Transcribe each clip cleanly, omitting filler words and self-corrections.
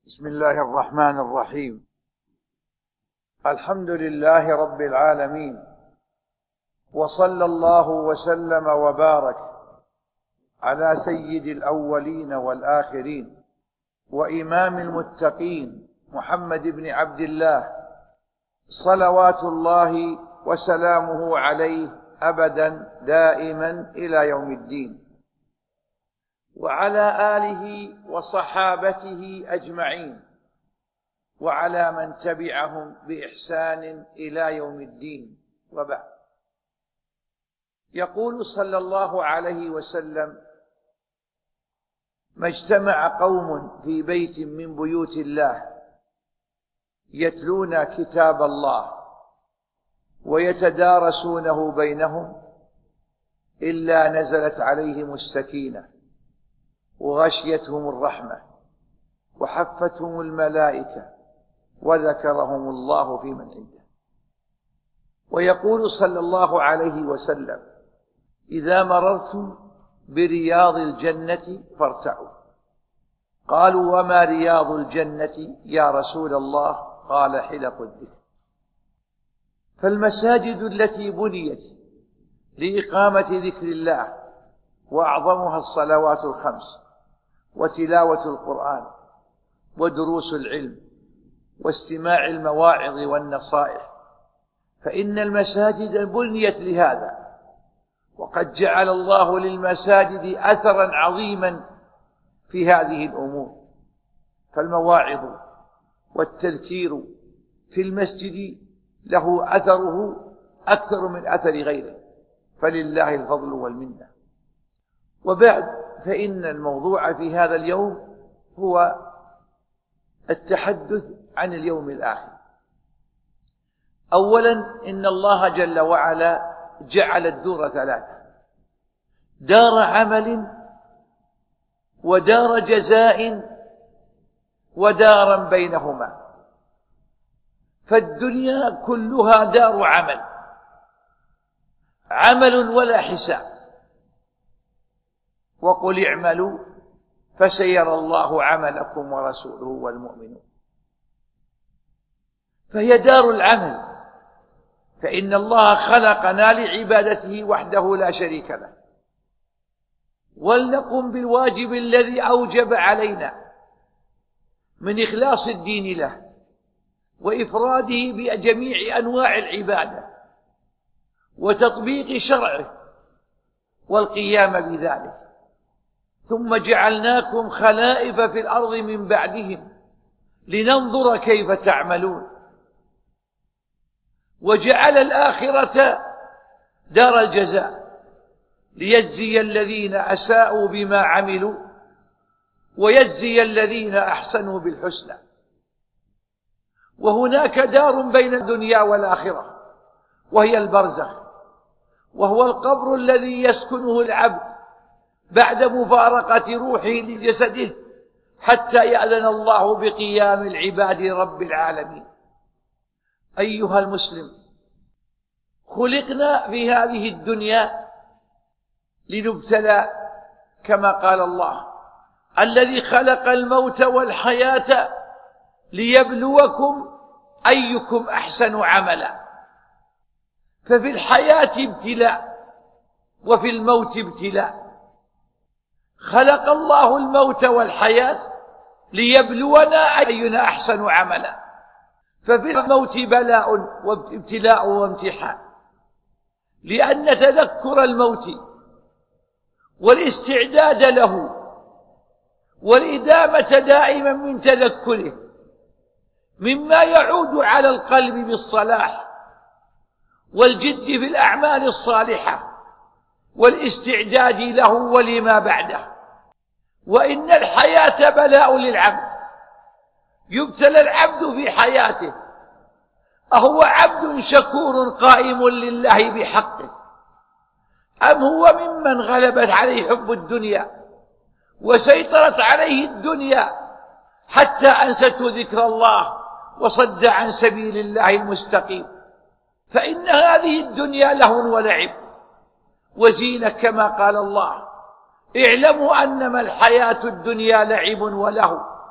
بسم الله الرحمن الرحيم. الحمد لله رب العالمين، وصلى الله وسلم وبارك على سيد الأولين والآخرين وإمام المتقين محمد بن عبد الله، صلوات الله وسلامه عليه أبدا دائما إلى يوم الدين، وعلى آله وصحابته أجمعين، وعلى من تبعهم بإحسان إلى يوم الدين، وبعد. يقول صلى الله عليه وسلم: ما اجتمع قوم في بيت من بيوت الله يتلون كتاب الله ويتدارسونه بينهم إلا نزلت عليهم السكينة وغشيتهم الرحمة وحفتهم الملائكة وذكرهم الله في من عنده. ويقول صلى الله عليه وسلم: إذا مررتم برياض الجنة فارتعوا. قالوا: وما رياض الجنة يا رسول الله؟ قال: حلق الذكر. فالمساجد التي بنيت لإقامة ذكر الله، وأعظمها الصلوات الخمس وتلاوة القرآن ودروس العلم واستماع المواعظ والنصائح، فإن المساجد بنيت لهذا، وقد جعل الله للمساجد أثرا عظيما في هذه الأمور. فالمواعظ والتذكير في المسجد له أثره أكثر من أثر غيره، فلله الفضل والمنة. وبعد، فإن الموضوع في هذا اليوم هو التحدث عن اليوم الآخر. أولا، إن الله جل وعلا جعل الدور ثلاثة: دار عمل ودار جزاء ودارا بينهما. فالدنيا كلها دار عمل ولا حساب. وقل اعملوا فسيرى الله عملكم ورسوله والمؤمنون. فهي دار العمل، فإن الله خلقنا لعبادته وحده لا شريك له، ولنقم بالواجب الذي أوجب علينا من إخلاص الدين له وإفراده بجميع أنواع العبادة وتطبيق شرعه والقيام بذلك. ثم جعلناكم خلائف في الأرض من بعدهم لننظر كيف تعملون. وجعل الآخرة دار الجزاء ليجزي الذين أساءوا بما عملوا ويجزي الذين أحسنوا بالحسنى. وهناك دار بين الدنيا والآخرة، وهي البرزخ، وهو القبر الذي يسكنه العبد بعد مفارقة روحه لجسده حتى يأذن الله بقيام العباد رب العالمين. أيها المسلم، خلقنا في هذه الدنيا لنبتلى، كما قال الله: الذي خلق الموت والحياة ليبلوكم أيكم أحسن عملا. ففي الحياة ابتلاء وفي الموت ابتلاء. خلق الله الموت والحياة ليبلونا أينا أحسن عملا. ففي الموت بلاء وابتلاء وامتحان، لأن تذكر الموت والاستعداد له والإدامة دائما من تذكره مما يعود على القلب بالصلاح والجد في الأعمال الصالحة والاستعداد له ولما بعده. وإن الحياة بلاء للعبد، يبتلى العبد في حياته: أهو عبد شكور قائم لله بحقه، أم هو ممن غلبت عليه حب الدنيا وسيطرت عليه الدنيا حتى أنسته ذكر الله وصد عن سبيل الله المستقيم؟ فإن هذه الدنيا لهو ولعب وزينة، كما قال الله: اعلموا أنما الحياة الدنيا لعب ولهو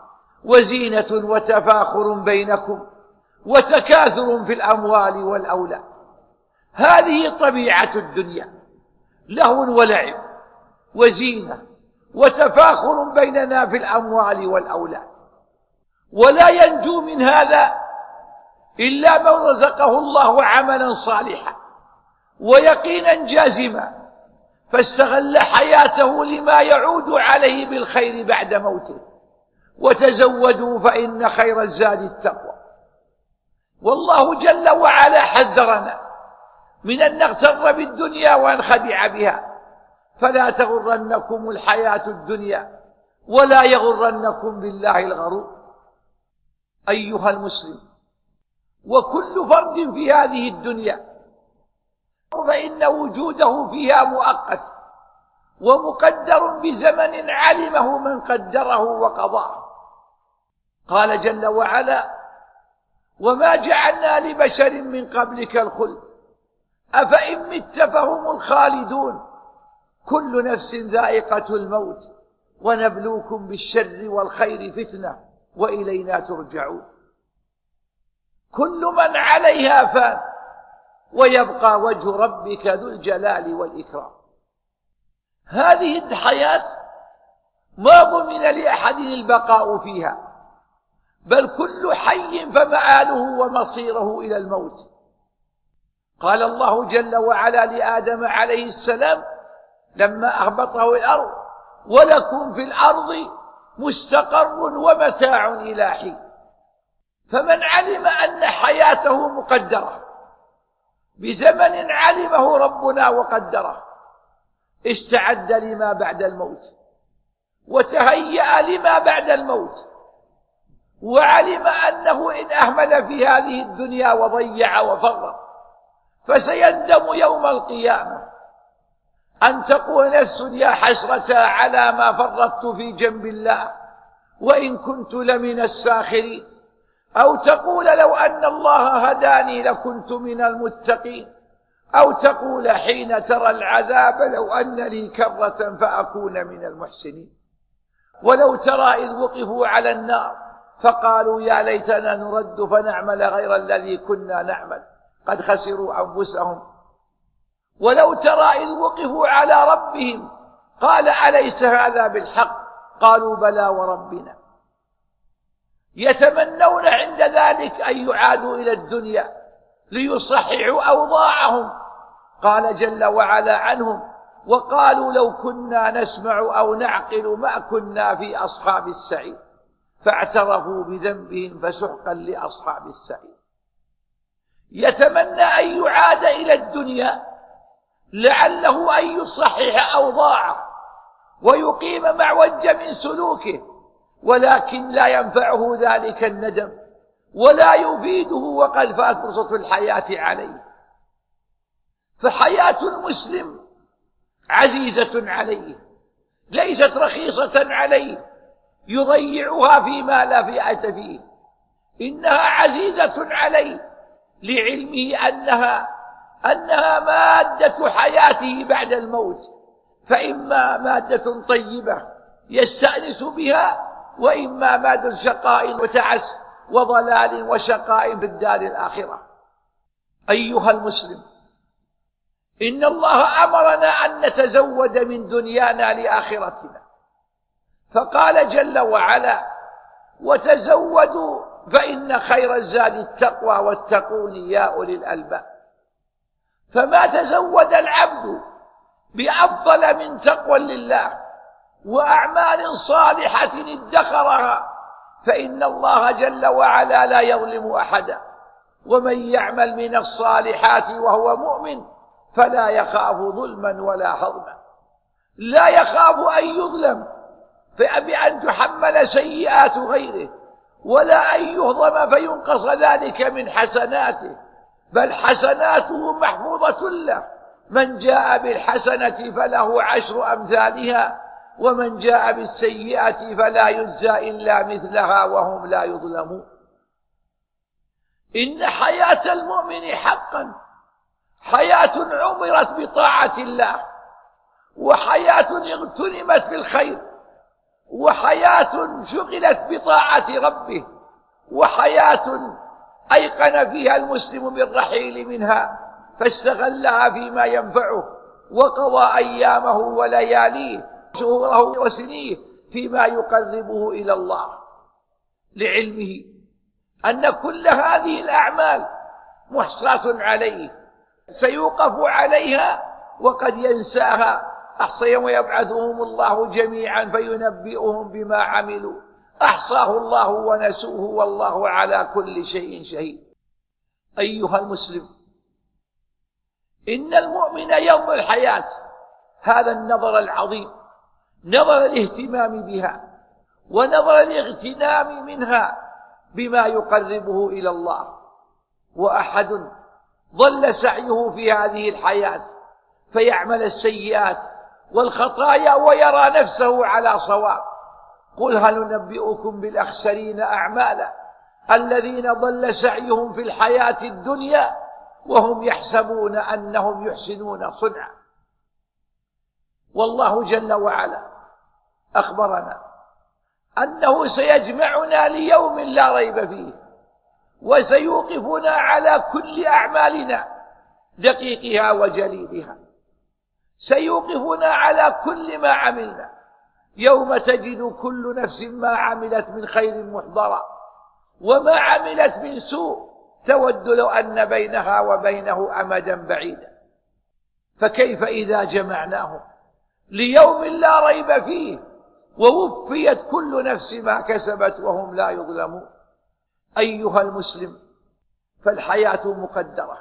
وزينة وتفاخر بينكم وتكاثر في الأموال والأولاد. هذه طبيعة الدنيا، لهو ولعب وزينة وتفاخر بيننا في الأموال والأولاد. ولا ينجو من هذا إلا من رزقه الله عملا صالحا ويقينا جازما، فاستغل حياته لما يعود عليه بالخير بعد موته. وتزودوا فإن خير الزاد التقوى. والله جل وعلا حذرنا من أن نغتر بالدنيا وننخدع بها، فلا تغرنكم الحياة الدنيا ولا يغرنكم بالله الغرور. أيها المسلم، وكل فرد في هذه الدنيا فإن وجوده فيها مؤقت ومقدر بزمن علمه من قدره وقضاه. قال جل وعلا: وما جعلنا لبشر من قبلك الخلد أفإن مت فهم الخالدون كل نفس ذائقة الموت ونبلوكم بالشر والخير فتنة وإلينا ترجعون. كل من عليها فان ويبقى وجه ربك ذو الجلال والإكرام. هذه الحياة ما ضمن لأحد البقاء فيها، بل كل حي فمآله ومصيره إلى الموت. قال الله جل وعلا لآدم عليه السلام لما أهبطه الأرض: ولكم في الأرض مستقر ومتاع إلى حين. فمن علم أن حياته مقدرة بزمن علمه ربنا وقدره استعد لما بعد الموت وتهيأ لما بعد الموت، وعلم أنه إن أهمل في هذه الدنيا وضيع وفرط فسيندم يوم القيامة أن تقول نفس: يا حسرة على ما فرطت في جنب الله وإن كنت لمن الساخرين. أو تقول: لو أن الله هداني لكنت من المتقين. أو تقول حين ترى العذاب: لو أن لي كرة فأكون من المحسنين. ولو ترى إذ وقفوا على النار فقالوا: يا ليتنا نرد فنعمل غير الذي كنا نعمل قد خسروا أنفسهم. ولو ترى إذ وقفوا على ربهم قال: أليس هذا بالحق؟ قالوا: بلى وربنا. يتمنون عند ذلك أن يعادوا إلى الدنيا ليصححوا أوضاعهم. قال جل وعلا عنهم: وقالوا لو كنا نسمع أو نعقل ما كنا في أصحاب السعير فاعترفوا بذنبهم فسحقا لأصحاب السعير. يتمنى أن يعاد إلى الدنيا لعله أن يصحح أوضاعه ويقيم معوج من سلوكه، ولكن لا ينفعه ذلك الندم ولا يفيده وقد فات فرصة الحياة عليه. فحياة المسلم عزيزة عليه، ليست رخيصة عليه يضيعها فيما لا فئة فيه، إنها عزيزة عليه لعلمه أنها مادة حياته بعد الموت، فإما مادة طيبة يستأنس بها، وإما مادة شقاء وتعس وضلال وشقاء في الدار الآخرة. أيها المسلم، إن الله أمرنا أن نتزود من دنيانا لآخرتنا، فقال جل وعلا: وتزودوا فإن خير الزاد التقوى واتقون يا أولي الألباب. فما تزود العبد بأفضل من تقوى لله وأعمال صالحة ادخرها فإن الله جل وعلا لا يظلم أحدا، ومن يعمل من الصالحات وهو مؤمن فلا يخاف ظلما ولا هضما. لا يخاف أن يظلم بأن تحمل سيئات غيره، ولا أن يهضم فينقص ذلك من حسناته، بل حسناته محفوظة له. من جاء بالحسنة فله 10 أمثالها، ومن جاء بالسيئة فلا يجزى إلا مثلها وهم لا يظلمون. إن حياة المؤمن حقا حياة عمرت بطاعة الله، وحياة اغتنمت في الخير، وحياة شغلت بطاعة ربه، وحياة أيقن فيها المسلم بالرحيل منها فاستغلها فيما ينفعه، وقضى أيامه ولياليه شهوره وسنيه فيما يقربه إلى الله، لعلمه أن كل هذه الأعمال محصاة عليه سيوقف عليها وقد ينساها. أحصى ويبعثهم الله جميعا فينبئهم بما عملوا أحصاه الله ونسوه والله على كل شيء شهيد. أيها المسلم، إن المؤمن يوم الحياة هذا النظر العظيم، نظر الاهتمام بها ونظر الاغتنام منها بما يقربه إلى الله. وأحد ضل سعيه في هذه الحياة فيعمل السيئات والخطايا ويرى نفسه على صواب. قل هل ننبئكم بالأخسرين أعمالا الذين ضل سعيهم في الحياة الدنيا وهم يحسبون أنهم يحسنون صنعا. والله جل وعلا أخبرنا أنه سيجمعنا ليوم لا ريب فيه، وسيوقفنا على كل أعمالنا دقيقها وجليلها، سيوقفنا على كل ما عملنا، يوم تجد كل نفس ما عملت من خير محضرا وما عملت من سوء تود لو أن بينها وبينه أمدا بعيدا. فكيف إذا جمعناهم ليوم لا ريب فيه ووفيت كل نفس ما كسبت وهم لا يظلمون. أيها المسلم، فالحياة مقدرة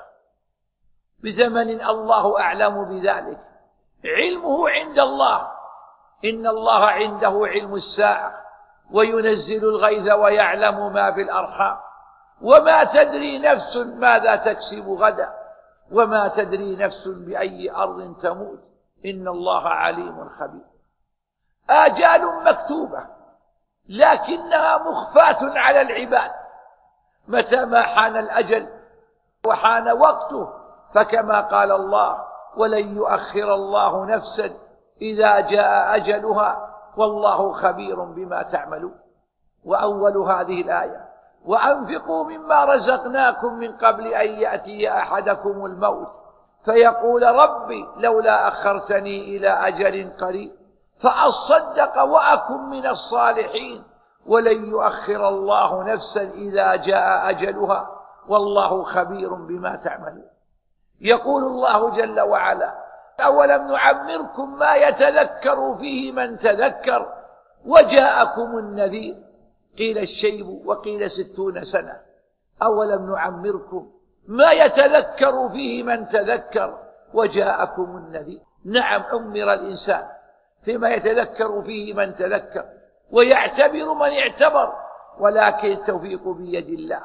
بزمن الله أعلم بذلك، علمه عند الله، إن الله عنده علم الساعة وينزل الغيث ويعلم ما في الأرحام وما تدري نفس ماذا تكسب غدا وما تدري نفس بأي أرض تموت إن الله عليم خبير. آجال مكتوبة لكنها مخفاة على العباد، متى ما حان الأجل وحان وقته، فكما قال الله ولن يؤخر الله نفسا إذا جاء أجلها والله خبير بما تعملون. وأول هذه الآية وأنفقوا مما رزقناكم من قبل أن يأتي أحدكم الموت فيقول ربي لولا أخرتني إلى أجل قريب فأصدق وأكن من الصالحين ولن يؤخر الله نفسا إذا جاء أجلها والله خبير بما تعملون. يقول الله جل وعلا أولم نعمركم ما يتذكر فيه من تذكر وجاءكم النذير، قيل الشيب وقيل 60 سنة. أولم نعمركم ما يتذكر فيه من تذكر وجاءكم النذير. نعم، عمر الإنسان فيما يتذكر فيه من تذكر ويعتبر من اعتبر، ولكن التوفيق بيد الله.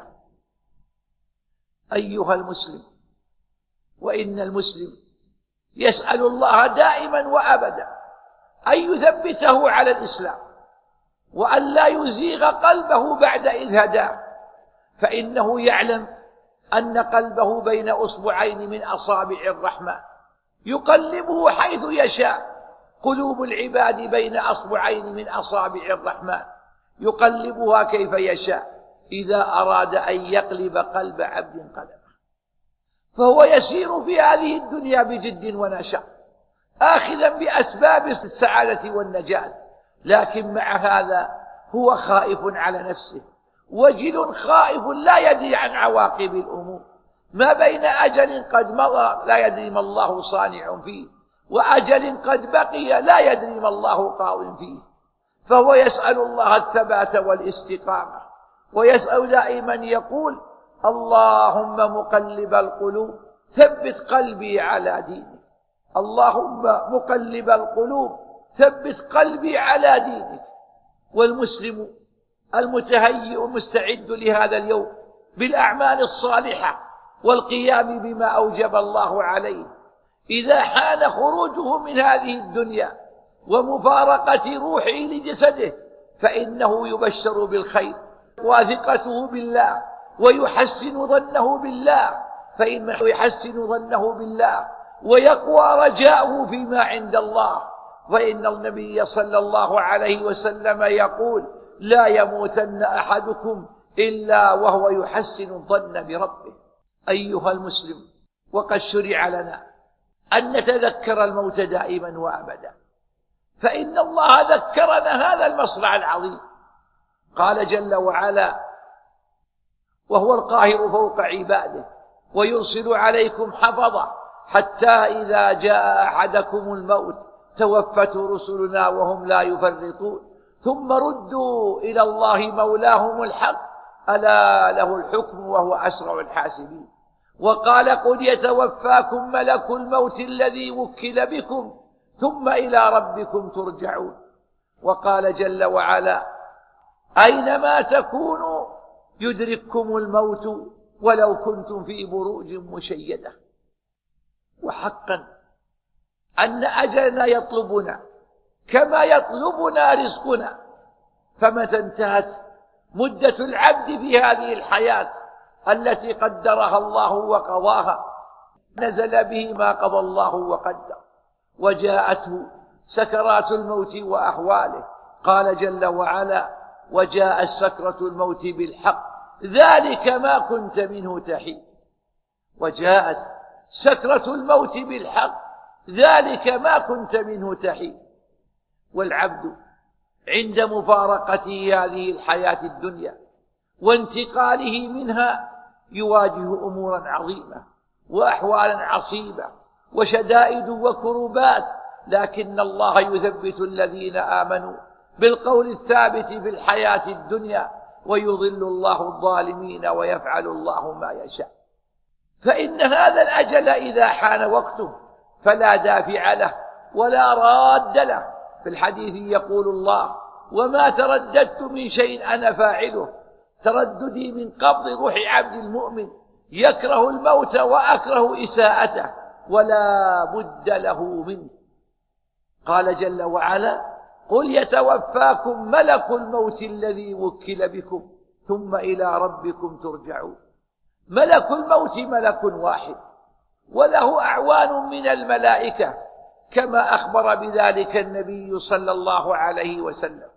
أيها المسلم، وإن المسلم يسأل الله دائما وأبدا أن يثبته على الإسلام وأن لا يزيغ قلبه بعد إذ هداه، فإنه يعلم أن قلبه بين أصبعين من أصابع الرحمن يقلبه حيث يشاء. قلوب العباد بين أصبعين من أصابع الرحمن يقلبها كيف يشاء إذا أراد أن يقلب قلب عبد قلبه. فهو يسير في هذه الدنيا بجد ونشاط آخذا بأسباب السعادة والنجاة، لكن مع هذا هو خائف على نفسه، وجل خائف لا يدري عن عواقب الأمور، ما بين أجل قد مضى لا يدري ما الله صانع فيه وأجل قد بقي لا يدري ما الله قاض فيه. فهو يسأل الله الثبات والاستقامة، ويسأل دائما يقول اللهم مقلب القلوب ثبت قلبي على دينك، اللهم مقلب القلوب ثبت قلبي على دينك. والمسلم المتهيئ مستعد لهذا اليوم بالأعمال الصالحة والقيام بما أوجب الله عليه، إذا حان خروجه من هذه الدنيا ومفارقة روحه لجسده فإنه يبشر بالخير وثقته بالله ويحسن ظنه بالله، فإنه يحسن ظنه بالله ويقوى رجاؤه فيما عند الله فإن النبي صلى الله عليه وسلم يقول: لا يموتن أحدكم إلا وهو يحسن الظن بربه. أيها المسلم، وقد شرع لنا أن نتذكر الموت دائما وأبدا، فإن الله ذكرنا هذا المصرع العظيم. قال جل وعلا: وهو القاهر فوق عباده ويرسل عليكم حفظة حتى إذا جاء أحدكم الموت توفته رسلنا وهم لا يفرطون ثم ردوا إلى الله مولاهم الحق ألا له الحكم وهو أسرع الحاسبين. وقال: قل يتوفاكم ملك الموت الذي وكل بكم ثم إلى ربكم ترجعون. وقال جل وعلا: أينما تكونوا يدرككم الموت ولو كنتم في بروج مشيدة. وحقا أن أجلنا يطلبنا كما يطلبنا رزقنا، فمتى انتهت مدة العبد في هذه الحياة التي قدرها الله وقضاها نزل به ما قضى الله وقدر، وجاءته سكرات الموت وأحواله. قال جل وعلا: وجاء سكرة الموت بالحق ذلك ما كنت منه تحيد. وجاءت سكرة الموت بالحق ذلك ما كنت منه تحيد. والعبد عند مفارقته هذه الحياة الدنيا وانتقاله منها يواجه أمورا عظيمة وأحوالا عصيبة وشدائد وكربات، لكن الله يثبت الذين آمنوا بالقول الثابت في الحياة الدنيا ويضل الله الظالمين ويفعل الله ما يشاء. فإن هذا الأجل إذا حان وقته فلا دافع له ولا راد له. في الحديث يقول الله: وما ترددت من شيء أنا فاعله، ترددي من قبض روح عبد المؤمن يكره الموت وأكره إساءته ولا بد له منه. قال جل وعلا: قل يتوفاكم ملك الموت الذي وكل بكم ثم إلى ربكم ترجعون. ملك الموت ملك واحد وله أعوان من الملائكة كما أخبر بذلك النبي صلى الله عليه وسلم.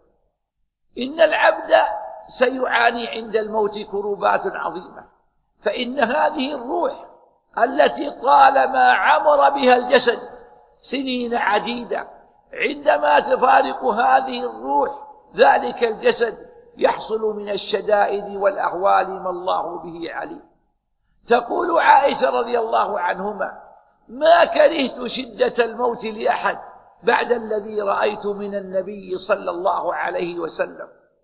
إن العبد سيعاني عند الموت كربات عظيمة، فإن هذه الروح التي طالما عمر بها الجسد سنين عديدة عندما تفارق هذه الروح ذلك الجسد يحصل من الشدائد والأهوال ما الله به عليم. تقول عائشة رضي الله عنهما: ما كرهت شدة الموت لأحد بعد الذي رأيت من النبي صلى الله عليه وسلم.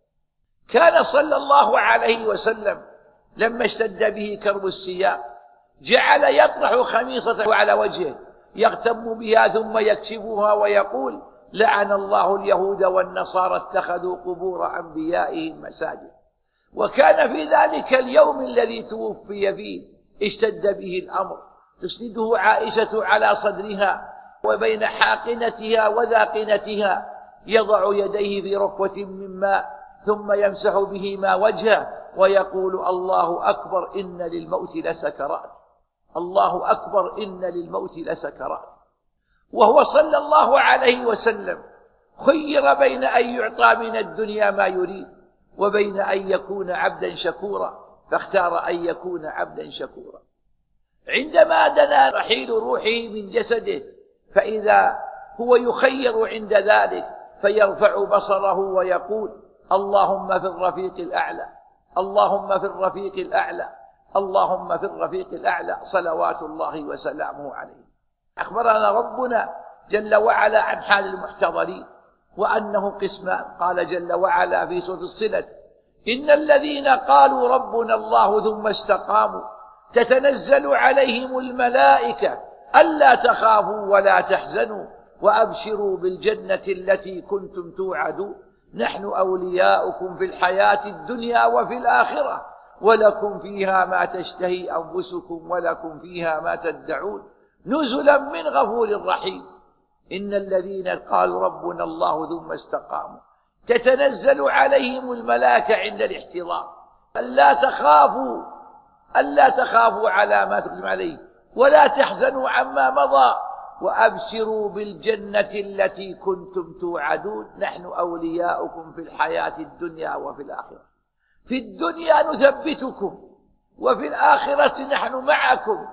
كان صلى الله عليه وسلم لما اشتد به كرب السياق جعل يطرح خميصته على وجهه يغتم بها ثم يكشفها ويقول: لعن الله اليهود والنصارى اتخذوا قبور أنبيائهم مساجد. وكان في ذلك اليوم الذي توفي فيه اشتد به الأمر، تسنده عائشة على صدرها وبين حاقنتها وذاقنتها يضع يديه في ركوة من ماء ثم يمسح بهما وجهه ويقول: الله أكبر إن للموت لسكرات، الله أكبر إن للموت لسكرات. وهو صلى الله عليه وسلم خير بين أن يعطى من الدنيا ما يريد وبين أن يكون عبدا شكورا، فاختار أن يكون عبدا شكورا. عندما دنا رحيل روحه من جسده فإذا هو يخير عند ذلك فيرفع بصره ويقول: اللهم في الرفيق الأعلى، اللهم في الرفيق الأعلى، اللهم في الرفيق الأعلى، صلوات الله وسلامه عليه. أخبرنا ربنا جل وعلا عن حال المحتضرين وأنه قسمان. قال جل وعلا في سورة الصلة: إن الذين قالوا ربنا الله ثم استقاموا تتنزل عليهم الملائكة ألا تخافوا ولا تحزنوا وأبشروا بالجنة التي كنتم توعدون، نحن أولياؤكم في الحياة الدنيا وفي الآخرة ولكم فيها ما تشتهي أنفسكم ولكم فيها ما تدعون نزلا من غفور رحيم. إن الذين قالوا ربنا الله ثم استقاموا تتنزل عليهم الملائكة عند الاحتضار ألا تخافوا على ما تقدم عليه ولا تحزنوا عما مضى وأبشروا بالجنة التي كنتم توعدون نحن أولياؤكم في الحياة الدنيا وفي الآخرة. في الدنيا نثبتكم وفي الآخرة نحن معكم،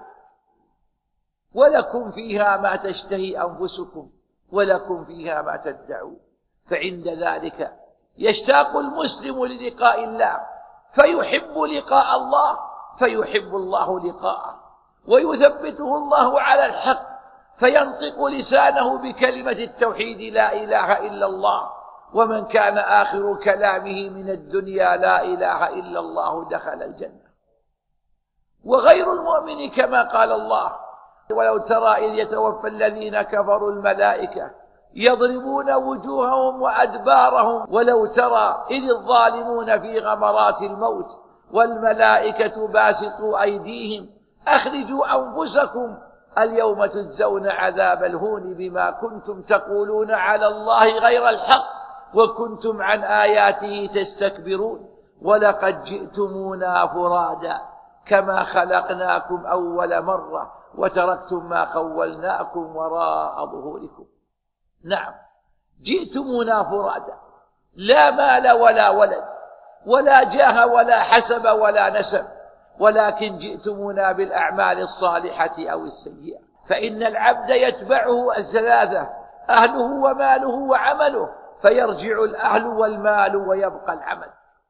ولكم فيها ما تشتهي أنفسكم ولكم فيها ما تدعون. فعند ذلك يشتاق المسلم للقاء الله فيحب لقاء الله، فيحب الله لقاءه، ويثبته الله على الحق، فينطق لسانه بكلمة التوحيد لا إله إلا الله. ومن كان آخر كلامه من الدنيا لا إله إلا الله دخل الجنة. وغير المؤمن كما قال الله: ولو ترى إذ يتوفى الذين كفروا الملائكة يضربون وجوههم وأدبارهم ولو ترى إذ الظالمون في غمرات الموت والملائكة باسطوا أيديهم أخرجوا أنفسكم اليوم تجزون عذاب الهون بما كنتم تقولون على الله غير الحق وكنتم عن آياته تستكبرون ولقد جئتمونا فرادا كما خلقناكم أول مرة وتركتم ما خولناكم وراء ظهوركم. نعم، جئتمونا فرادا، لا مال ولا ولد ولا جاه ولا حسب ولا نسب، ولكن جئتمونا بالأعمال الصالحة أو السيئة. فإن العبد يتبعه الثلاثة: أهله وماله وعمله، فيرجع الأهل والمال ويبقى العمل.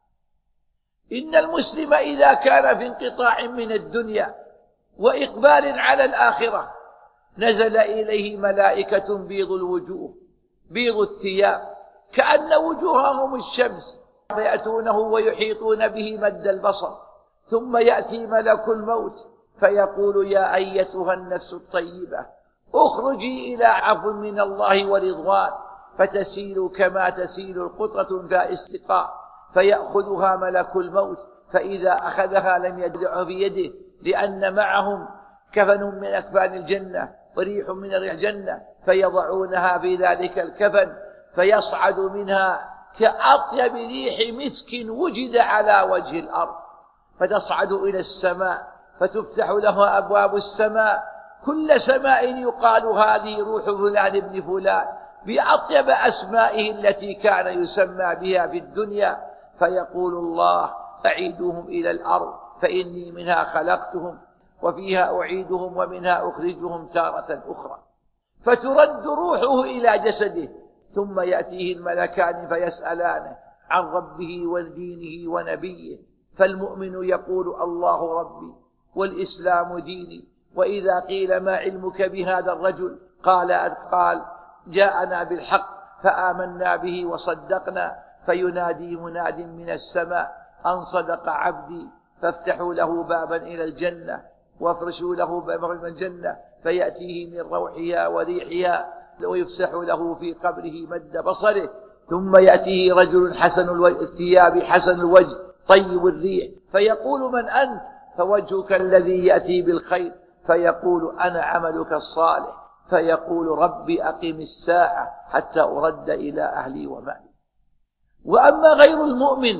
إن المسلم إذا كان في انقطاع من الدنيا وإقبال على الآخرة نزل إليه ملائكة بيض الوجوه بيض الثياب كأن وجوههم الشمس، فيأتونه ويحيطون به مد البصر، ثم يأتي ملك الموت فيقول: يا أيتها النفس الطيبة اخرجي إلى عفو من الله ورضوان، فتسيل كما تسيل القطرة ذا السقاء، فيأخذها ملك الموت، فإذا أخذها لم يدع في يده، لأن معهم كفن من أكفان الجنة وريح من ريح الجنة، فيضعونها في ذلك الكفن فيصعد منها كأطيب ريح مسك وجد على وجه الأرض، فتصعد إلى السماء فتفتح لها أبواب السماء، كل سماء يقال هذه روح فلان ابن فلان بأطيب أسمائه التي كان يسمى بها في الدنيا، فيقول الله: أعيدوهم إلى الأرض فإني منها خلقتهم وفيها أعيدهم ومنها أخرجهم تارة أخرى. فترد روحه إلى جسده، ثم يأتيه الملكان فيسألانه عن ربه ودينه ونبيه، فالمؤمن يقول: الله ربي والإسلام ديني. وإذا قيل: ما علمك بهذا الرجل؟ قال: جاءنا بالحق فآمنا به وصدقنا. فينادي مناد من السماء: أن صدق عبدي، فافتحوا له بابا إلى الجنة وافرشوا له بابا من الجنة، فيأتيه من روحها وريحها، ويفسح له في قبره مد بصره. ثم يأتيه رجل حسن الثياب حسن الوجه طيب الريح، فيقول: من أنت؟ فوجهك الذي يأتي بالخير. فيقول: أنا عملك الصالح. فيقول: ربي أقم الساعة حتى أرد إلى أهلي ومالي. وأما غير المؤمن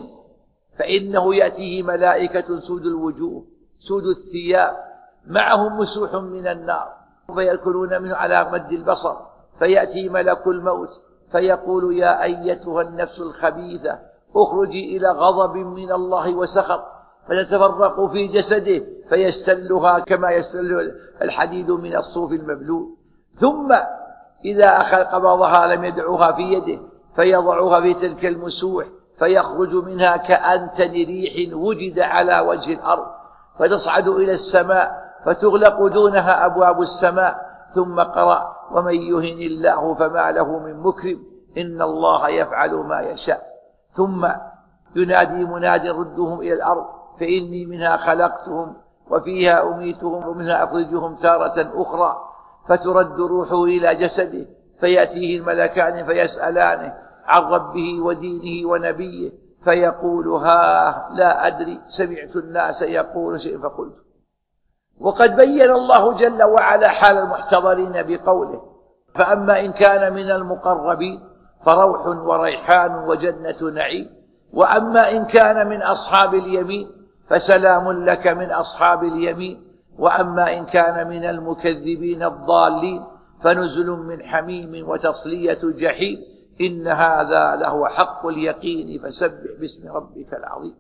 فإنه يأتيه ملائكة سود الوجوه سود الثياب معهم مسوح من النار، فيأكلون منه على مد البصر، فيأتي ملك الموت فيقول: يا أيتها النفس الخبيثة اخرجي إلى غضب من الله وسخط، فتتفرق في جسده فيستلها كما يستل الحديد من الصوف المبلول. ثم إذا قبضها لم يدعها في يده، فيضعها في تلك المسوح، فيخرج منها كأنتن ريح وجد على وجه الأرض، فتصعد إلى السماء فتغلق دونها أبواب السماء. ثم قرأ: ومن يهن الله فما له من مكرم إن الله يفعل ما يشاء. ثم ينادي مناد: ردهم إلى الأرض فإني منها خلقتهم وفيها أميتهم ومنها أخرجهم تارة أخرى. فترد روحه إلى جسده، فيأتيه الملكان فيسألانه عن ربه ودينه ونبيه، فيقول: لا أدري، سمعت الناس يقول شيء فقلت. وقد بين الله جل وعلا حال المحتضرين بقوله: فأما إن كان من المقربين فروح وريحان وجنة نعيم، وأما إن كان من أصحاب اليمين فسلام لك من أصحاب اليمين، وأما إن كان من المكذبين الضالين فنزل من حميم وتصلية جحيم إن هذا لهو حق اليقين فسبح باسم ربك العظيم.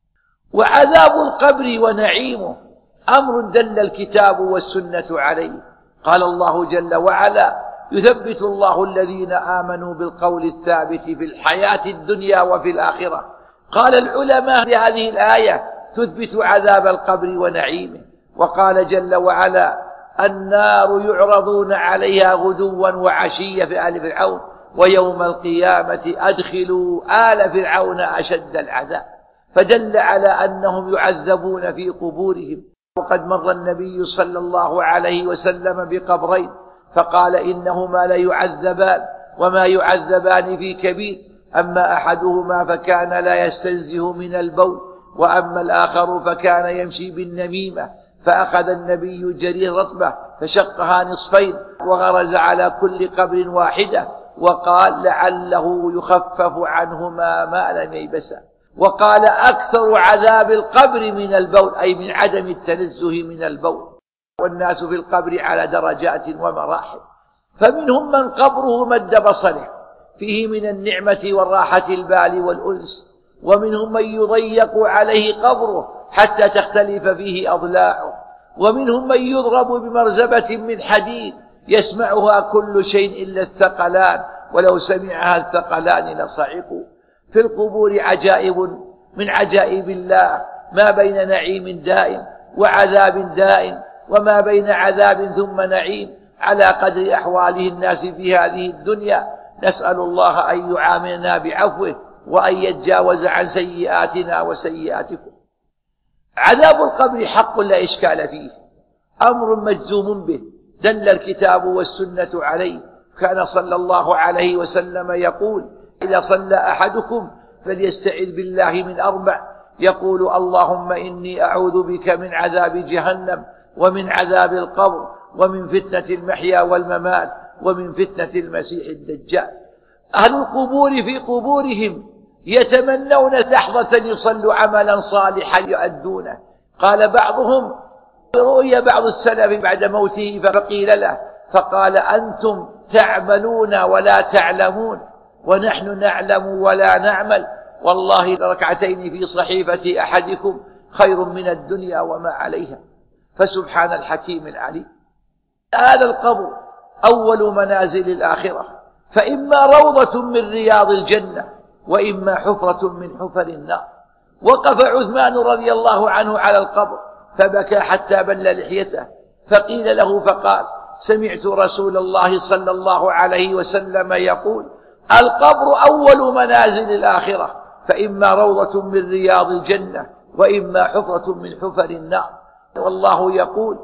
وعذاب القبر ونعيمه أمر دل الكتاب والسنة عليه. قال الله جل وعلا: يثبت الله الذين آمنوا بالقول الثابت في الحياة الدنيا وفي الآخرة. قال العلماء بهذه الآية تثبت عذاب القبر ونعيمه. وقال جل وعلا: النار يعرضون عليها غدوا وعشيا في آل فرعون ويوم القيامة أدخلوا آل فرعون أشد العذاب. فدل على أنهم يعذبون في قبورهم. وقد مر النبي صلى الله عليه وسلم بقبرين فقال: إنهما ليعذبان وما يعذبان في كبير، أما أحدهما فكان لا يستنزه من البول، وأما الآخر فكان يمشي بالنميمة. فأخذ النبي جرير رطبة فشقها نصفين وغرز على كل قبر واحدة، وقال: لعله يخفف عنهما ما لم ييبسا. وقال: أكثر عذاب القبر من البول، أي من عدم التنزه من البول. والناس في القبر على درجات ومراحل، فمنهم من قبره مد بصره فيه من النعمة والراحة البال والأنس، ومنهم من يضيق عليه قبره حتى تختلف فيه أضلاعه، ومنهم من يضرب بمرزبة من حديد يسمعها كل شيء إلا الثقلان، ولو سمعها الثقلان لصعقوا. في القبور عجائب من عجائب الله، ما بين نعيم دائم وعذاب دائم، وما بين عذاب ثم نعيم على قدر أحواله الناس في هذه الدنيا. نسأل الله أن يعاملنا بعفوه وأن يتجاوز عن سيئاتنا وسيئاتكم. عذاب القبر حق لا إشكال فيه، أمر مجزوم به، دل الكتاب والسنة عليه. كان صلى الله عليه وسلم يقول: إذا صلى أحدكم فليستعذ بالله من 4، يقول: اللهم إني أعوذ بك من عذاب جهنم ومن عذاب القبر ومن فتنة المحيا والممات ومن فتنة المسيح الدجال. أهل القبور في قبورهم يتمنون لحظة يصلوا عملا صالحا يؤدونه. قال بعضهم: رؤي بعض السلف بعد موته فقيل له فقال: أنتم تعملون ولا تعلمون ونحن نعلم ولا نعمل، والله ركعتين في صحيفة أحدكم خير من الدنيا وما عليها. فسبحان الحكيم العليم. هذا القبر أول منازل الآخرة، فإما روضة من رياض الجنة وإما حفرة من حفر النار. وقف عثمان رضي الله عنه على القبر فبكى حتى بل لحيته، فقيل له فقال: سمعت رسول الله صلى الله عليه وسلم يقول: القبر أول منازل الآخرة، فإما روضة من رياض الجنة وإما حفرة من حفر النار. والله يقول: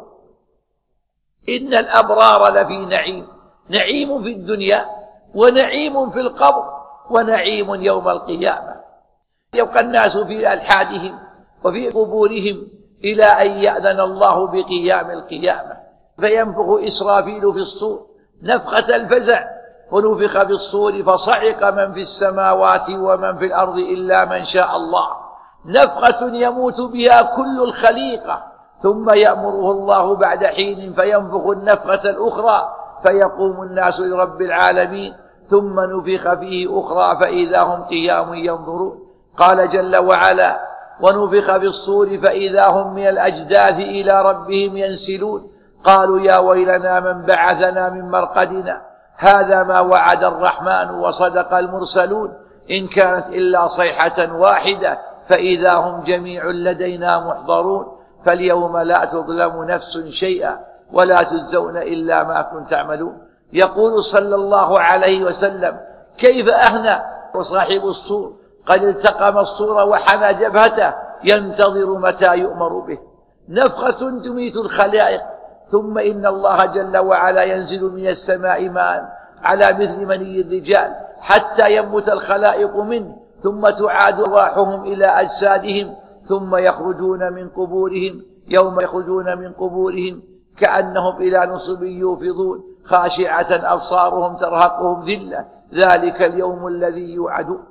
إن الأبرار لفي نعيم، نعيم في الدنيا ونعيم في القبر ونعيم يوم القيامة. يبقى الناس في ألحادهم وفي قبورهم إلى أن يأذن الله بقيام القيامة، فينفخ إسرافيل في الصور نفخة الفزع، ونفخ في الصور فصعق من في السماوات ومن في الأرض إلا من شاء الله، نفخة يموت بها كل الخليقة، ثم يأمره الله بعد حين فينفخ النفخة الأخرى فيقوم الناس لرب العالمين، ثم نفخ فيه أخرى فإذا هم قيام ينظرون. قال جل وعلا: ونفخ في الصور فإذا هم من الأجداث إلى ربهم ينسلون، قالوا يا ويلنا من بعثنا من مرقدنا، هذا ما وعد الرحمن وصدق المرسلون، إن كانت إلا صيحة واحدة فإذا هم جميع لدينا محضرون، فاليوم لا تظلم نفس شيئا ولا تجزون إلا ما كنتم تعملون. يقول صلى الله عليه وسلم: كيف أهنى وصاحب الصور قد التقم الصور وحنى جبهته ينتظر متى يؤمر به، نفخة تميت الخلائق، ثم إن الله جل وعلا ينزل من السماء ماء على مثل مني الرجال حتى ينبت الخلائق منه، ثم تعاد أرواحهم إلى أجسادهم، ثم يخرجون من قبورهم يوم يخرجون من قبورهم كأنهم إلى نصب يوفضون، خاشعة أبصارهم ترهقهم ذلة، ذلك اليوم الذي يوعدون.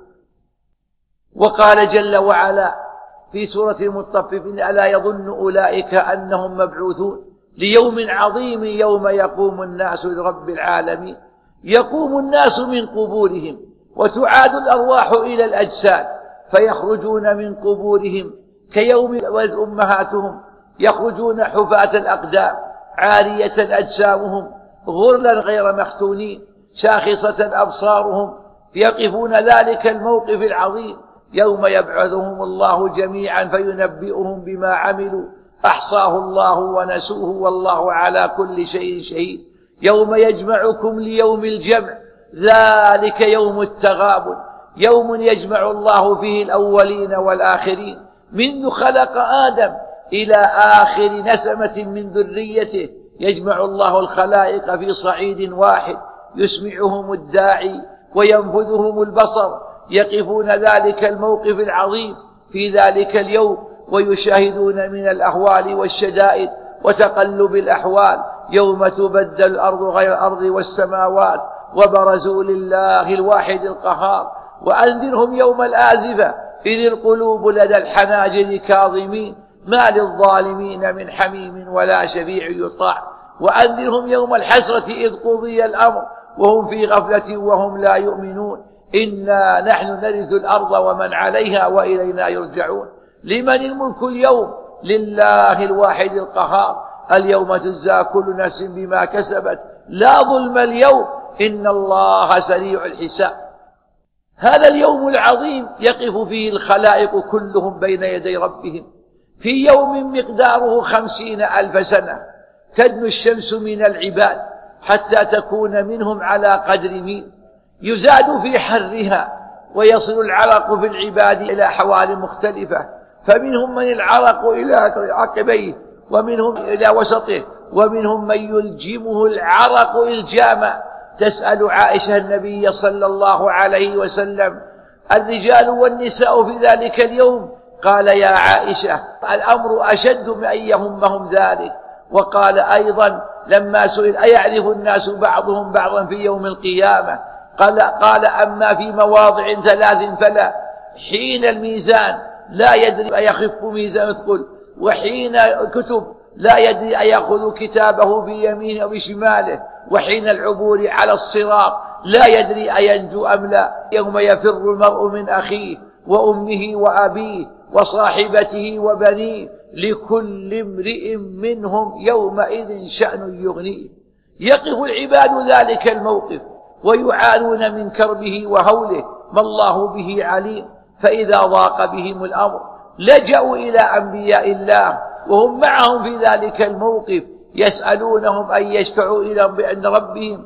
وقال جل وعلا في سورة المطففين: ألا يظن أولئك أنهم مبعوثون، ليوم عظيم يوم يقوم الناس لرب العالمين. يقوم الناس من قبورهم وتعاد الأرواح إلى الأجساد، فيخرجون من قبورهم كيوم ولد أمهاتهم، يخرجون حفاة الأقدام عارية أجسامهم غرلا غير مختونين شاخصة أبصارهم، يقفون ذلك الموقف العظيم يوم يبعثهم الله جميعا فينبئهم بما عملوا أحصاه الله ونسوه والله على كل شيء شهيد. يوم يجمعكم ليوم الجمع ذلك يوم التغابن، يوم يجمع الله فيه الأولين والآخرين منذ خلق آدم إلى آخر نسمة من ذريته، يجمع الله الخلائق في صعيد واحد يسمعهم الداعي وينفذهم البصر، يقفون ذلك الموقف العظيم في ذلك اليوم ويشاهدون من الأهوال والشدائد وتقلب الأحوال يوم تبدل الأرض غير الأرض والسماوات وبرزوا لله الواحد القهار. وأنذرهم يوم الآزفة إذ القلوب لدى الحناجر كاظمين ما للظالمين من حميم ولا شفيع يطاع. وأنذرهم يوم الحسرة إذ قضي الأمر وهم في غفلة وهم لا يؤمنون إنا نحن نرث الأرض ومن عليها وإلينا يرجعون. لمن الملك اليوم؟ لله الواحد القهار. اليوم تجزى كل نفس بما كسبت لا ظلم اليوم إن الله سريع الحساب. هذا اليوم العظيم يقف فيه الخلائق كلهم بين يدي ربهم في يوم مقداره 50,000 سنة، تدنو الشمس من العباد حتى تكون منهم على قدر ميل، يزاد في حرها ويصل العرق في العباد إلى حوال مختلفة، فمنهم من العرق إلى عقبيه ومنهم إلى وسطه ومنهم من يلجمه العرق إلجاما. تسأل عائشة النبي صلى الله عليه وسلم الرجال والنساء في ذلك اليوم؟ قال يا عائشة الأمر أشد من أن يهمهم ذلك. وقال أيضا لما سئل أيعرف الناس بعضهم بعضا في يوم القيامة؟ قال أما في مواضع 3 فلا، حين الميزان لا يدري أيخف ميزان مثقل، وحين كتب لا يدري أيأخذ كتابه بيمينه أو بشماله، وحين العبور على الصراط لا يدري أينجو أم لا. يوم يفر المرء من أخيه وأمه وأبيه وصاحبته وبنيه لكل امرئ منهم يومئذ شأن يغنيه. يقف العباد ذلك الموقف ويعانون من كربه وهوله ما الله به عليم، فإذا ضاق بهم الأمر لجأوا إلى أنبياء الله وهم معهم في ذلك الموقف يسألونهم أن يشفعوا إلى عند ربهم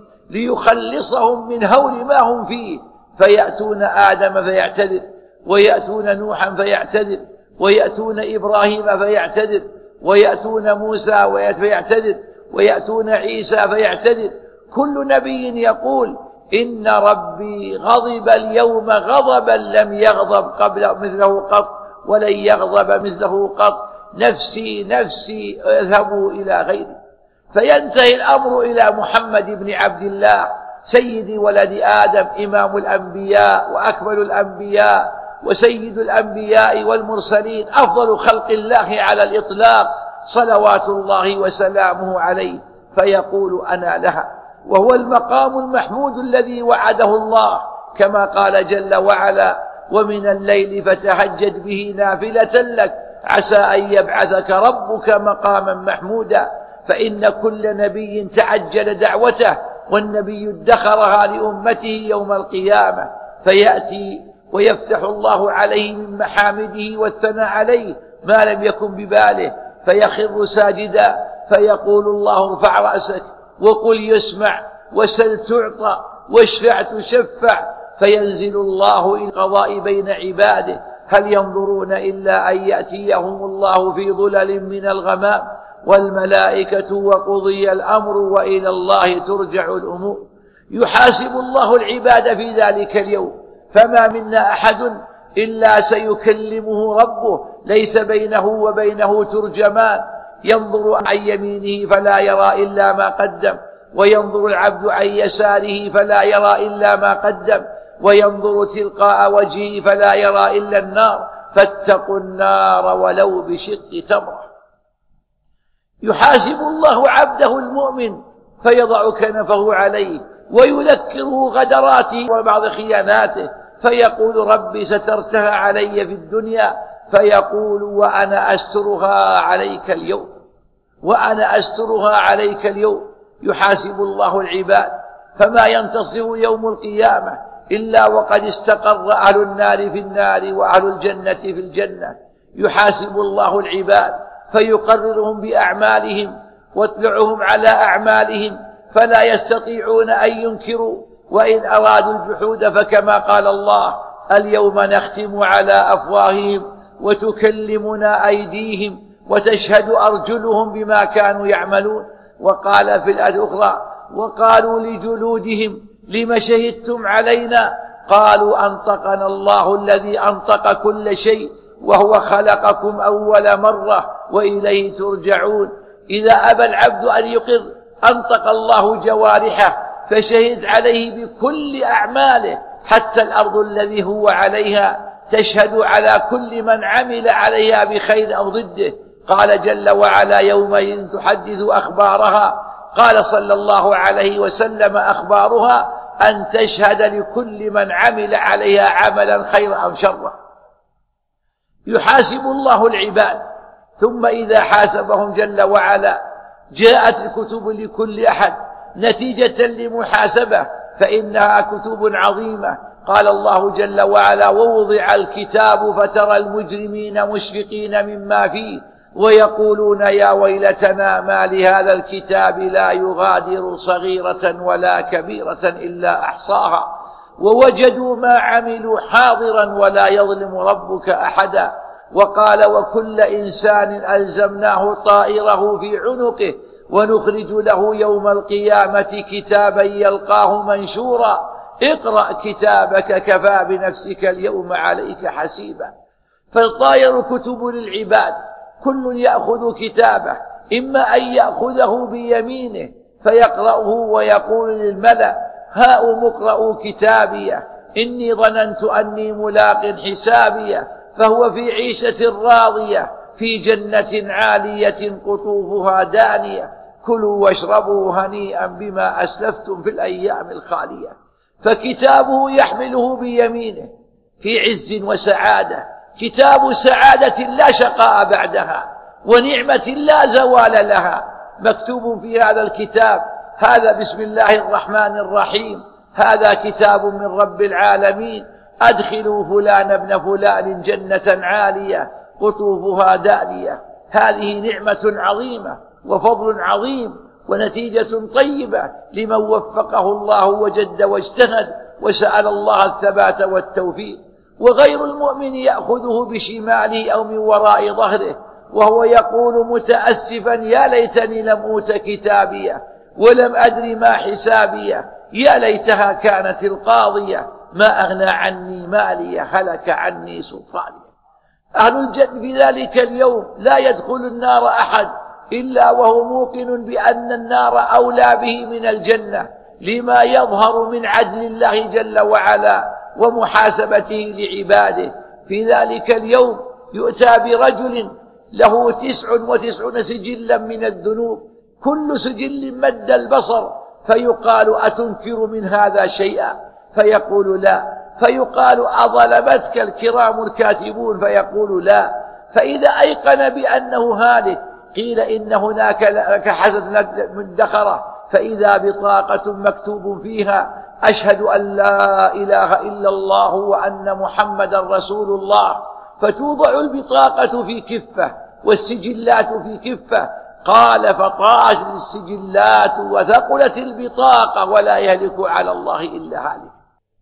ليخلصهم من هول ما هم فيه، فيأتون آدم فيعتذر، ويأتون نوحا فيعتذر، ويأتون إبراهيم فيعتذر، ويأتون موسى فيعتذر، ويأتون عيسى فيعتذر. كل نبي يقول إن ربي غضب اليوم غضبا لم يغضب قبل مثله قط ولن يغضب مثله قط، نفسي نفسي اذهبوا إلى غيري. فينتهي الأمر إلى محمد بن عبد الله سيد ولد آدم إمام الأنبياء وأكمل الأنبياء وسيد الأنبياء والمرسلين أفضل خلق الله على الإطلاق صلوات الله وسلامه عليه، فيقول أنا لها، وهو المقام المحمود الذي وعده الله كما قال جل وعلا ومن الليل فتهجد به نافلة لك عسى أن يبعثك ربك مقاما محمودا. فإن كل نبي تعجل دعوته والنبي ادخرها لأمته يوم القيامة، فيأتي ويفتح الله عليه من محامده والثناء عليه ما لم يكن بباله، فيخر ساجدا فيقول الله ارفع رأسك وقل يسمع وسل تعطى واشفع تشفع، فينزل الله إلى القضاء بين عباده هل ينظرون إلا أن يأتيهم الله في ظلل من الغمام والملائكة وقضي الأمر وإلى الله ترجع الأمور. يحاسب الله العباد في ذلك اليوم، فما منا أحد إلا سيكلمه ربه ليس بينه وبينه ترجمان، ينظر عن يمينه فلا يرى إلا ما قدم، وينظر العبد عن يساره فلا يرى إلا ما قدم، وينظر تلقاء وجهه فلا يرى إلا النار، فاتقوا النار ولو بشق تمرة. يحاسب الله عبده المؤمن فيضع كنفه عليه ويذكره غدراته وبعض خياناته، فيقول ربي سترتها علي في الدنيا، فيقول وأنا أسترها عليك اليوم، وأنا أسترها عليك اليوم. يحاسب الله العباد، فما ينتصف يوم القيامة إلا وقد استقر أهل النار في النار وأهل الجنة في الجنة. يحاسب الله العباد فيقررهم بأعمالهم ويطلعهم على أعمالهم فلا يستطيعون أن ينكروا، وإن أرادوا الجحود فكما قال الله اليوم نختم على أفواههم وتكلمنا أيديهم وتشهد أرجلهم بما كانوا يعملون. وقال في الآية الأخرى وقالوا لجلودهم لم شهدتم علينا قالوا أنطقنا الله الذي أنطق كل شيء وهو خلقكم أول مرة وإليه ترجعون. إذا أبى العبد أن يقر أنطق الله جوارحه فشهد عليه بكل أعماله، حتى الأرض الذي هو عليها تشهد على كل من عمل عليها بخير أو ضده. قال جل وعلا يومئذ تحدث أخبارها، قال صلى الله عليه وسلم أخبارها أن تشهد لكل من عمل عليها عملا خيرا أو شرا. يحاسب الله العباد، ثم إذا حاسبهم جل وعلا جاءت الكتب لكل أحد نتيجة لمحاسبة، فإنها كتب عظيمة. قال الله جل وعلا ووضع الكتاب فترى المجرمين مشفقين مما فيه ويقولون يا ويلتنا ما لهذا الكتاب لا يغادر صغيرة ولا كبيرة إلا أحصاها ووجدوا ما عملوا حاضرا ولا يظلم ربك أحدا. وقال وكل إنسان ألزمناه طائره في عنقه ونخرج له يوم القيامة كتابا يلقاه منشورا اقرأ كتابك كفى بنفسك اليوم عليك حسيبا. فالطائر كتب للعباد، كل يأخذ كتابه، إما أن يأخذه بيمينه فيقرأه ويقول للملأ هاؤم اقرءوا كتابيه إني ظننت أني ملاق حسابيه، فهو في عيشة راضية في جنة عالية قطوفها دانية كلوا واشربوا هنيئا بما أسلفتم في الأيام الخالية. فكتابه يحمله بيمينه في عز وسعادة، كتاب سعادة لا شقاء بعدها ونعمة لا زوال لها. مكتوب في هذا الكتاب هذا بسم الله الرحمن الرحيم هذا كتاب من رب العالمين أدخلوا فلان ابن فلان جنة عالية قطوفها دانية. هذه نعمة عظيمة وفضل عظيم ونتيجة طيبة لمن وفقه الله وجد واجتهد وسأل الله الثبات والتوفيق. وغير المؤمن يأخذه بشماله أو من وراء ظهره وهو يقول متأسفا يا ليتني لم أوت كتابيه ولم أدر ما حسابيه يا ليتها كانت القاضية ما أغنى عني مالي هلك عني سلطاني. أهل الجنة في ذلك اليوم لا يدخل النار أحد إلا وهو موقن بأن النار أولى به من الجنة لما يظهر من عدل الله جل وعلا ومحاسبته لعباده. في ذلك اليوم يؤتى برجل له 99 سجلا من الذنوب كل سجل مد البصر فيقال أتنكر من هذا شيئا فيقول لا، فيقال أظلمتك الكرام الكاتبون فيقول لا، فإذا أيقن بأنه هالك قيل إن هناك لك حسنة مدخرة فإذا بطاقة مكتوب فيها أشهد أن لا إله إلا الله وأن محمدا رسول الله، فتوضع البطاقة في كفة والسجلات في كفة. قال فطاشت السجلات وثقلت البطاقة ولا يهلك على الله إلا هالك.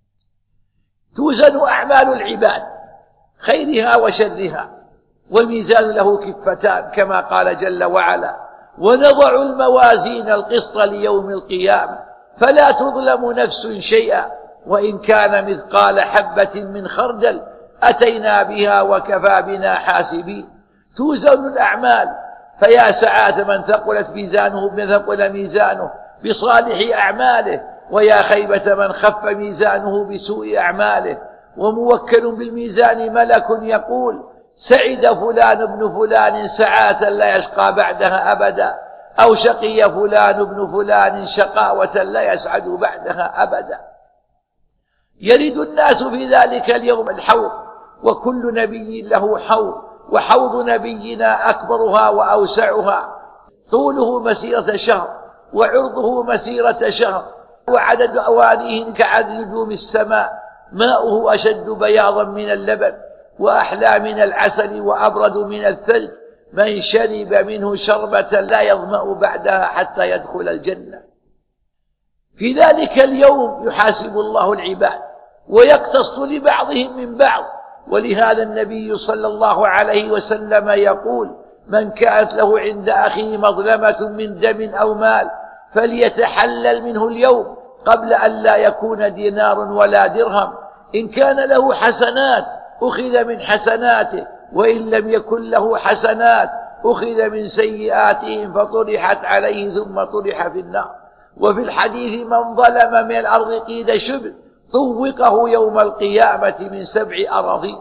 توزن أعمال العباد خيرها وشرها والميزان له كفتان كما قال جل وعلا ونضع الموازين القسط ليوم القيامة فلا تظلم نفس شيئا وإن كان مثقال حبة من خردل أتينا بها وكفى بنا حاسبين. توزن الأعمال فيا سعادة من ثقلت ميزانه ثقل ميزانه بصالح أعماله ويا خيبة من خف ميزانه بسوء أعماله. وموكل بالميزان ملك يقول سعد فلان ابن فلان سعادة لا يشقى بعدها أبدا، أو شقي فلان ابن فلان شقاوة لا يسعد بعدها أبدا. يرد الناس في ذلك اليوم الحوض، وكل نبي له حوض، وحوض نبينا أكبرها وأوسعها، طوله مسيرة شهر وعرضه مسيرة شهر، وعدد أوانيه كعدد نجوم السماء، ماؤه أشد بياضا من اللبن وأحلى من العسل وأبرد من الثلج، من شرب منه شربة لا يظمأ بعدها حتى يدخل الجنة. في ذلك اليوم يحاسب الله العباد ويقتص لبعضهم من بعض، ولهذا النبي صلى الله عليه وسلم يقول: من كانت له عند أخيه مظلمة من دم أو مال فليتحلل منه اليوم قبل أن لا يكون دينار ولا درهم. إن كان له حسنات أخذ من حسناته، وإن لم يكن له حسنات أخذ من سيئاتهم فطرحت عليه ثم طرح في النار. وفي الحديث: من ظلم من الأرض قيد شبر طوقه يوم القيامة من 7 أراضين.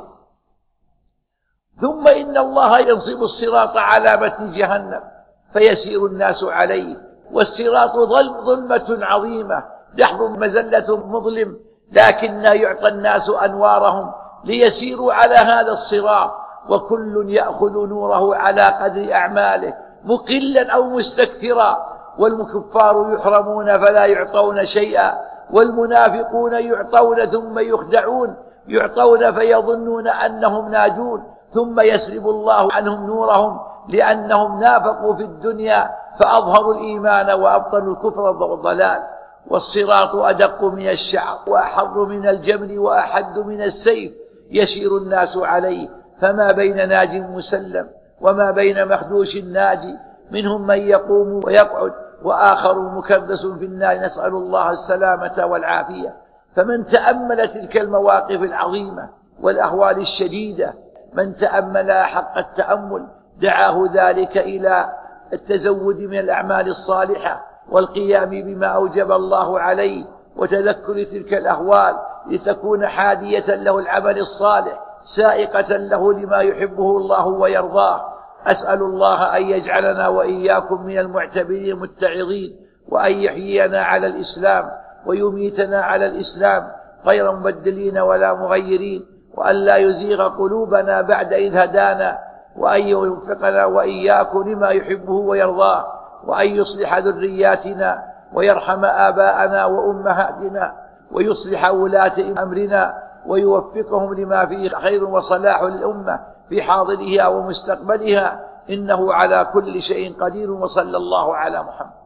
ثم إن الله ينصب الصراط على متن جهنم فيسير الناس عليه، والصراط ظلمة عظيمة، دحر مزلة مظلم، لكن يعطى الناس أنوارهم ليسيروا على هذا الصراط، وكل يأخذ نوره على قدر أعماله مقلا أو مستكثرا. والكفار يحرمون فلا يعطون شيئا، والمنافقون يعطون ثم يخدعون، يعطون فيظنون أنهم ناجون، ثم يسلب الله عنهم نورهم لأنهم نافقوا في الدنيا فأظهروا الإيمان وأبطلوا الكفر والضلال. والصراط أدق من الشعر وأحر من الجمل وأحد من السيف، يسير الناس عليه، فما بين ناج مسلم وما بين مخدوش ناجي، منهم من يقوم ويقعد وآخر مكدس في النار، نسأل الله السلامة والعافية. فمن تأمل تلك المواقف العظيمة والأهوال الشديدة، من تأمل حق التأمل، دعاه ذلك إلى التزود من الأعمال الصالحة والقيام بما أوجب الله عليه، وتذكر تلك الأهوال لتكون حادية له العمل الصالح، سائقة له لما يحبه الله ويرضاه. أسأل الله أن يجعلنا وإياكم من المعتبرين المتعظين، وأن يحيينا على الإسلام ويميتنا على الإسلام غير مبدلين ولا مغيرين، وأن لا يزيغ قلوبنا بعد إذ هدانا، وأن يوفقنا وإياكم لما يحبه ويرضاه، وأن يصلح ذرياتنا ويرحم آباءنا وأمهاتنا، ويصلح ولاة أمرنا ويوفقهم لما فيه خير وصلاح للأمة في حاضرها ومستقبلها، إنه على كل شيء قدير. وصلى الله على محمد.